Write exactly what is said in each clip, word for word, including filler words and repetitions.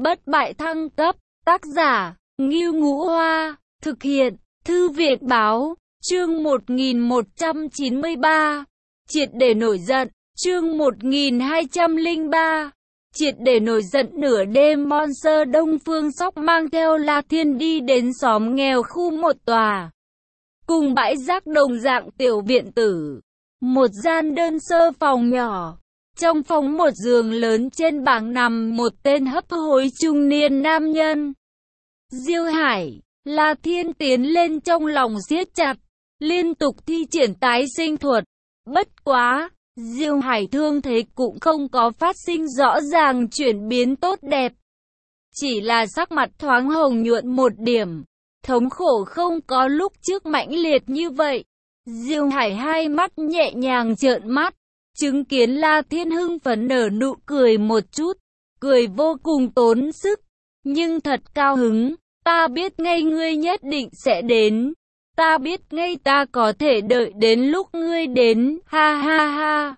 Bất bại thăng cấp, tác giả, Ngưu Ngũ Hoa, thực hiện, Thư viện Báo, chương một nghìn một trăm chín mươi ba, triệt để nổi giận, chương một nghìn hai trăm lẻ ba, triệt để nổi giận. Nửa đêm Monster Đông Phương Sóc mang theo La Thiên đi đến xóm nghèo khu một tòa, cùng bãi rác đồng dạng tiểu viện tử, một gian đơn sơ phòng nhỏ. Trong phòng một giường lớn, trên bảng nằm một tên hấp hối trung niên nam nhân. Diêu Hải, La Thiên tiến lên trong lòng siết chặt, liên tục thi triển tái sinh thuật. Bất quá, Diêu Hải thương thế cũng không có phát sinh rõ ràng chuyển biến tốt đẹp. Chỉ là sắc mặt thoáng hồng nhuận một điểm, thống khổ không có lúc trước mãnh liệt như vậy. Diêu Hải hai mắt nhẹ nhàng trợn mắt, chứng kiến La Thiên hưng phấn nở nụ cười một chút, cười vô cùng tốn sức, nhưng thật cao hứng. Ta biết ngay ngươi nhất định sẽ đến, ta biết ngay ta có thể đợi đến lúc ngươi đến, ha ha ha.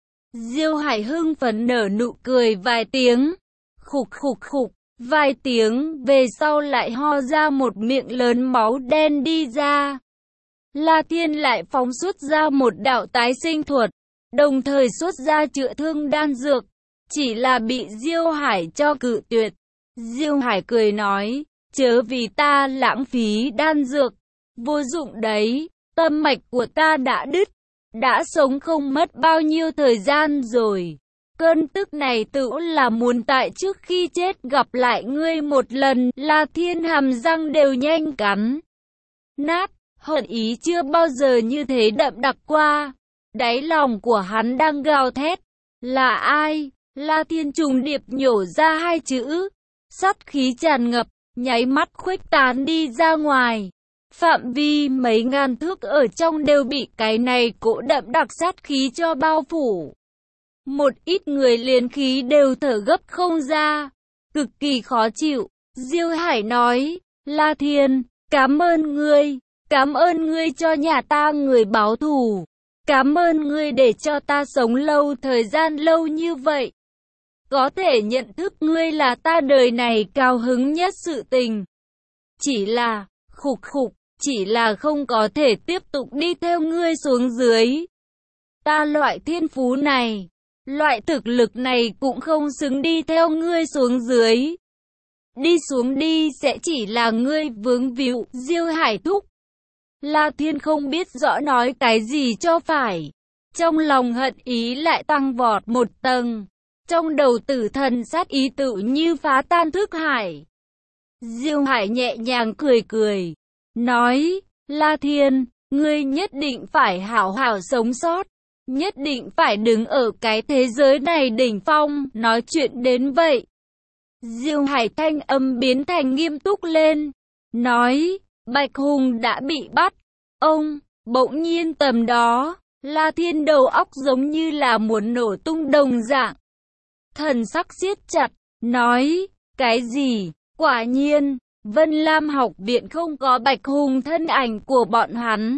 Diêu Hải hưng phấn nở nụ cười vài tiếng, khục khục khục, vài tiếng về sau lại ho ra một miệng lớn máu đen đi ra. La Thiên lại phóng xuất ra một đạo tái sinh thuật, đồng thời xuất ra chữa thương đan dược, chỉ là bị Diêu Hải cho cự tuyệt. Diêu Hải cười nói, chớ vì ta lãng phí đan dược, vô dụng đấy, tâm mạch của ta đã đứt, đã sống không mất bao nhiêu thời gian rồi. Cơn tức này tự là muốn tại trước khi chết gặp lại ngươi một lần. La Thiên hàm răng đều nhanh cắn nát, hận ý chưa bao giờ như thế đậm đặc qua. Đáy lòng của hắn đang gào thét, là ai? La Thiên trùng điệp nhổ ra hai chữ, sát khí tràn ngập, nháy mắt khuếch tán đi ra ngoài. Phạm vi mấy ngàn thước ở trong đều bị cái này cỗ đậm đặc sát khí cho bao phủ. Một ít người liền khí đều thở gấp không ra, cực kỳ khó chịu. Diêu Hải nói, La Thiên, cảm ơn ngươi, cảm ơn ngươi cho nhà ta người báo thù. Cảm ơn ngươi để cho ta sống lâu thời gian lâu như vậy. Có thể nhận thức ngươi là ta đời này cao hứng nhất sự tình. Chỉ là, khục khục, chỉ là không có thể tiếp tục đi theo ngươi xuống dưới. Ta loại thiên phú này, loại thực lực này cũng không xứng đi theo ngươi xuống dưới. Đi xuống đi sẽ chỉ là ngươi vướng víu. Diêu Hải thúc. La Thiên không biết rõ nói cái gì cho phải. Trong lòng hận ý lại tăng vọt một tầng. Trong đầu tử thần sát ý tự như phá tan thức hải. Diêu Hải nhẹ nhàng cười cười, nói, La Thiên, ngươi nhất định phải hảo hảo sống sót. Nhất định phải đứng ở cái thế giới này đỉnh phong. Nói chuyện đến vậy, Diêu Hải thanh âm biến thành nghiêm túc lên, nói, Bạch Hùng đã bị bắt. Ông, bỗng nhiên tầm đó, La Thiên đầu óc giống như là muốn nổ tung đồng dạng. Thần sắc siết chặt, nói, cái gì? Quả nhiên, Vân Lam học viện không có Bạch Hùng thân ảnh của bọn hắn.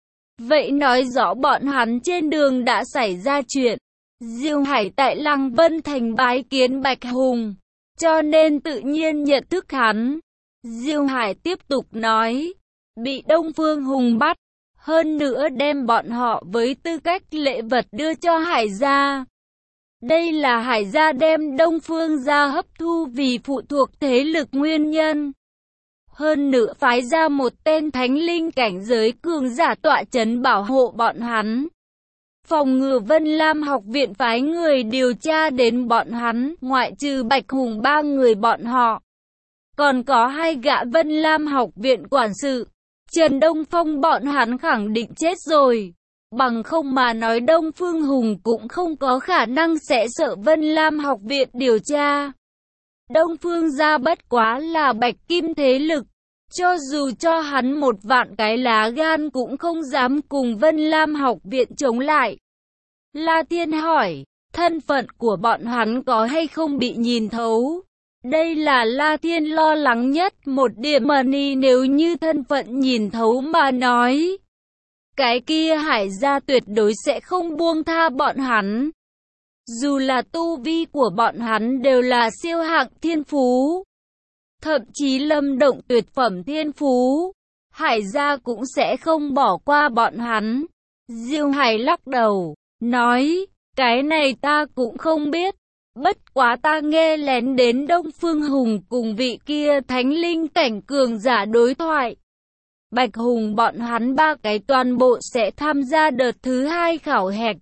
Vậy nói rõ bọn hắn trên đường đã xảy ra chuyện. Diêu Hải tại Lăng Vân Thành bái kiến Bạch Hùng, cho nên tự nhiên nhận thức hắn. Diêu Hải tiếp tục nói, bị Đông Phương Hùng bắt, hơn nữa đem bọn họ với tư cách lễ vật đưa cho Hải gia. Đây là Hải gia đem Đông Phương gia hấp thu vì phụ thuộc thế lực nguyên nhân. Hơn nữa phái ra một tên thánh linh cảnh giới cường giả tọa chấn bảo hộ bọn hắn. Phòng ngừa Vân Lam học viện phái người điều tra đến bọn hắn, ngoại trừ Bạch Hùng ba người bọn họ. Còn có hai gã Vân Lam học viện quản sự, Trần Đông Phong bọn hắn khẳng định chết rồi. Bằng không mà nói Đông Phương Hùng cũng không có khả năng sẽ sợ Vân Lam học viện điều tra. Đông Phương gia bất quá là bạch kim thế lực, cho dù cho hắn một vạn cái lá gan cũng không dám cùng Vân Lam học viện chống lại. La Thiên hỏi, thân phận của bọn hắn có hay không bị nhìn thấu? Đây là La Thiên lo lắng nhất một điểm. Money nếu như thân phận nhìn thấu mà nói, cái kia Hải gia tuyệt đối sẽ không buông tha bọn hắn. Dù là tu vi của bọn hắn đều là siêu hạng thiên phú, thậm chí lâm động tuyệt phẩm thiên phú, Hải gia cũng sẽ không bỏ qua bọn hắn. Diêu Hải lắc đầu, nói, cái này ta cũng không biết. Bất quá ta nghe lén đến Đông Phương Hùng cùng vị kia thánh linh cảnh cường giả đối thoại. Bạch Hùng bọn hắn ba cái toàn bộ sẽ tham gia đợt thứ hai khảo hạch.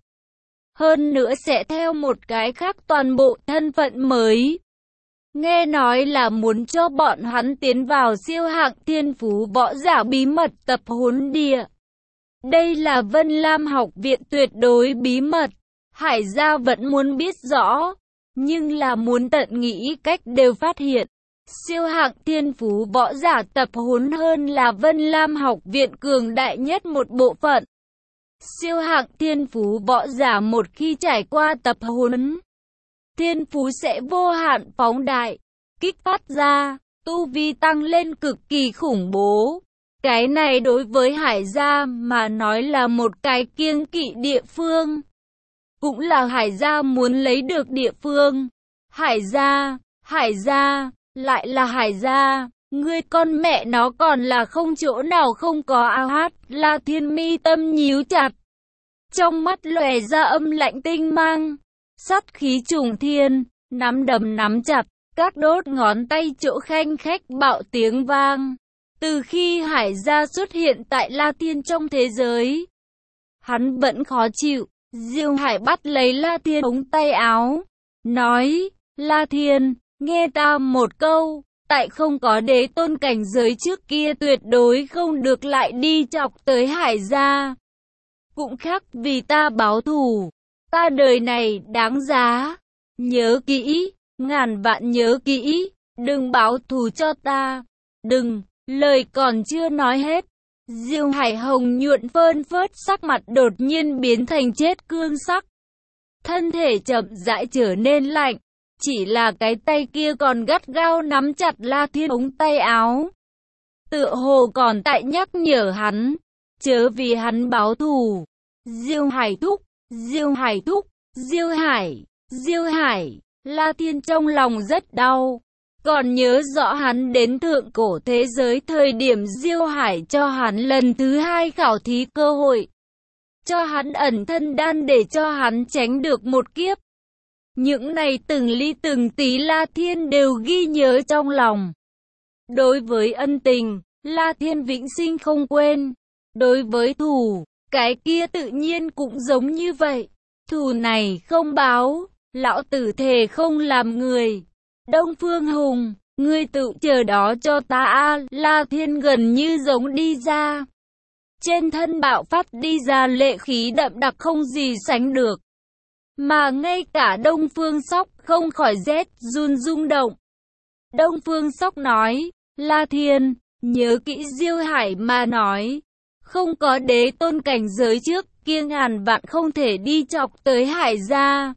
Hơn nữa sẽ theo một cái khác toàn bộ thân phận mới. Nghe nói là muốn cho bọn hắn tiến vào siêu hạng thiên phú võ giả bí mật tập huấn địa. Đây là Vân Lam học viện tuyệt đối bí mật. Hải gia vẫn muốn biết rõ, nhưng là muốn tận nghĩ cách đều phát hiện. Siêu hạng thiên phú võ giả tập huấn hơn là Vân Lam học viện cường đại nhất một bộ phận. Siêu hạng thiên phú võ giả một khi trải qua tập huấn, thiên phú sẽ vô hạn phóng đại, kích phát ra, tu vi tăng lên cực kỳ khủng bố. Cái này đối với Hải gia mà nói là một cái kiêng kỵ địa phương. Cũng là Hải gia muốn lấy được địa phương. Hải gia, Hải gia, lại là Hải gia. Ngươi con mẹ nó còn là không chỗ nào không có a hát. La Thiên mi tâm nhíu chặt, trong mắt lòe ra âm lạnh tinh mang, sát khí trùng thiên, nắm đấm nắm chặt, các đốt ngón tay chỗ khanh khách bạo tiếng vang. Từ khi Hải gia xuất hiện tại La Thiên trong thế giới, hắn vẫn khó chịu. Diêu Hải bắt lấy La Thiên ống tay áo, nói, La Thiên, nghe ta một câu, tại không có đế tôn cảnh giới trước kia tuyệt đối không được lại đi chọc tới Hải gia. Cũng khác vì ta báo thù, ta đời này đáng giá. Nhớ kỹ, ngàn vạn nhớ kỹ, đừng báo thù cho ta, đừng. Lời còn chưa nói hết, Diêu Hải hồng nhuận phơn phớt sắc mặt đột nhiên biến thành chết cương sắc. Thân thể chậm rãi trở nên lạnh, chỉ là cái tay kia còn gắt gao nắm chặt La Thiên ống tay áo. Tựa hồ còn tại nhắc nhở hắn, chớ vì hắn báo thù. Diêu Hải thúc, Diêu Hải thúc, Diêu Hải, Diêu Hải, La Thiên trong lòng rất đau. Còn nhớ rõ hắn đến thượng cổ thế giới thời điểm Diêu Hải cho hắn lần thứ hai khảo thí cơ hội. Cho hắn ẩn thân đan để cho hắn tránh được một kiếp. Những này từng ly từng tí La Thiên đều ghi nhớ trong lòng. Đối với ân tình, La Thiên vĩnh sinh không quên. Đối với thù, cái kia tự nhiên cũng giống như vậy. Thù này không báo, lão tử thề không làm người. Đông Phương Hùng, ngươi tự chờ đó cho ta a. La Thiên gần như giống đi ra. Trên thân bạo phát đi ra lệ khí đậm đặc không gì sánh được. Mà ngay cả Đông Phương Sóc không khỏi rét run rung động. Đông Phương Sóc nói, La Thiên, nhớ kỹ Diêu Hải mà nói. Không có đế tôn cảnh giới trước kia ngàn vạn không thể đi chọc tới Hải gia.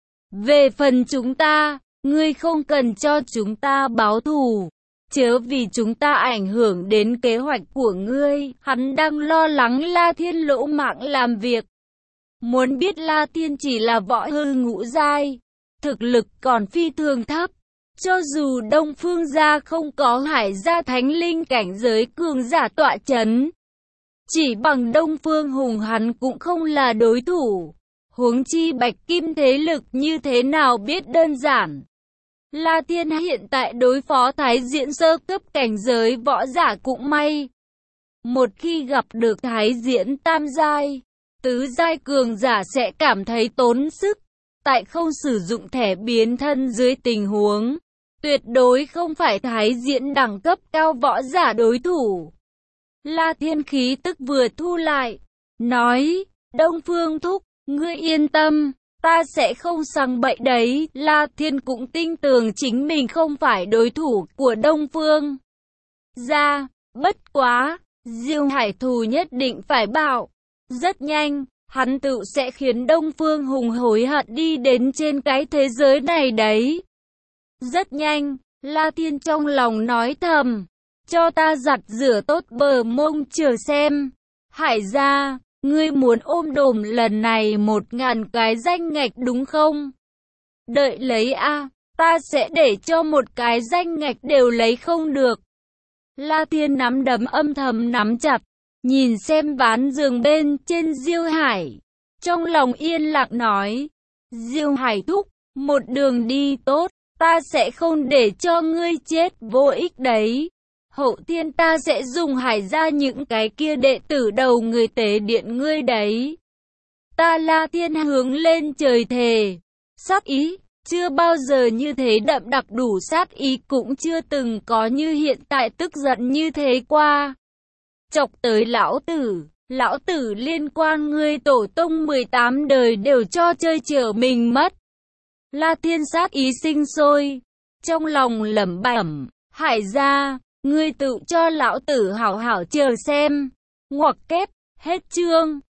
Về phần chúng ta, ngươi không cần cho chúng ta báo thù, chớ vì chúng ta ảnh hưởng đến kế hoạch của ngươi. Hắn đang lo lắng La Thiên lỗ mạng làm việc. Muốn biết La Thiên chỉ là võ hư ngũ giai, thực lực còn phi thường thấp. Cho dù Đông Phương gia không có Hải gia thánh linh cảnh giới cường giả tọa chấn, chỉ bằng Đông Phương Hùng hắn cũng không là đối thủ. Huống chi Bạch Kim thế lực như thế nào biết đơn giản. La Thiên hiện tại đối phó Thái Diễn sơ cấp cảnh giới võ giả cũng may. Một khi gặp được Thái Diễn tam giai, tứ giai cường giả sẽ cảm thấy tốn sức. Tại không sử dụng thẻ biến thân dưới tình huống, tuyệt đối không phải Thái Diễn đẳng cấp cao võ giả đối thủ. La Thiên khí tức vừa thu lại, nói, Đông Phương thúc, ngươi yên tâm. Ta sẽ không sang bậy đấy. La Thiên cũng tin tưởng chính mình không phải đối thủ của Đông Phương gia. Bất quá, Diêu Hải thù nhất định phải báo. Rất nhanh, hắn tự sẽ khiến Đông Phương Hùng hối hận đi đến trên cái thế giới này đấy. Rất nhanh, La Thiên trong lòng nói thầm, cho ta giặt rửa tốt bờ mông chờ xem. Hải gia, Ngươi muốn ôm đồm lần này một ngàn cái danh ngạch đúng không? Đợi lấy a, ta sẽ để cho một cái danh ngạch đều lấy không được. La Thiên nắm đấm âm thầm nắm chặt, nhìn xem ván giường bên trên Diêu Hải. Trong lòng yên lặng nói, Diêu Hải thúc, một đường đi tốt, ta sẽ không để cho ngươi chết vô ích đấy. Hậu thiên ta sẽ dùng hải ra những cái kia đệ tử đầu người tế điện ngươi đấy. Ta La Thiên hướng lên trời thề, sát ý, chưa bao giờ như thế đậm đặc, đủ sát ý cũng chưa từng có như hiện tại tức giận như thế qua. Chọc tới lão tử, lão tử liên quan ngươi tổ tông mười tám đời đều cho chơi chở mình mất. La Thiên sát ý sinh sôi, trong lòng lẩm bẩm, Hải gia, ngươi tự cho lão tử hảo hảo chờ xem. Ngoặc kép, hết chương.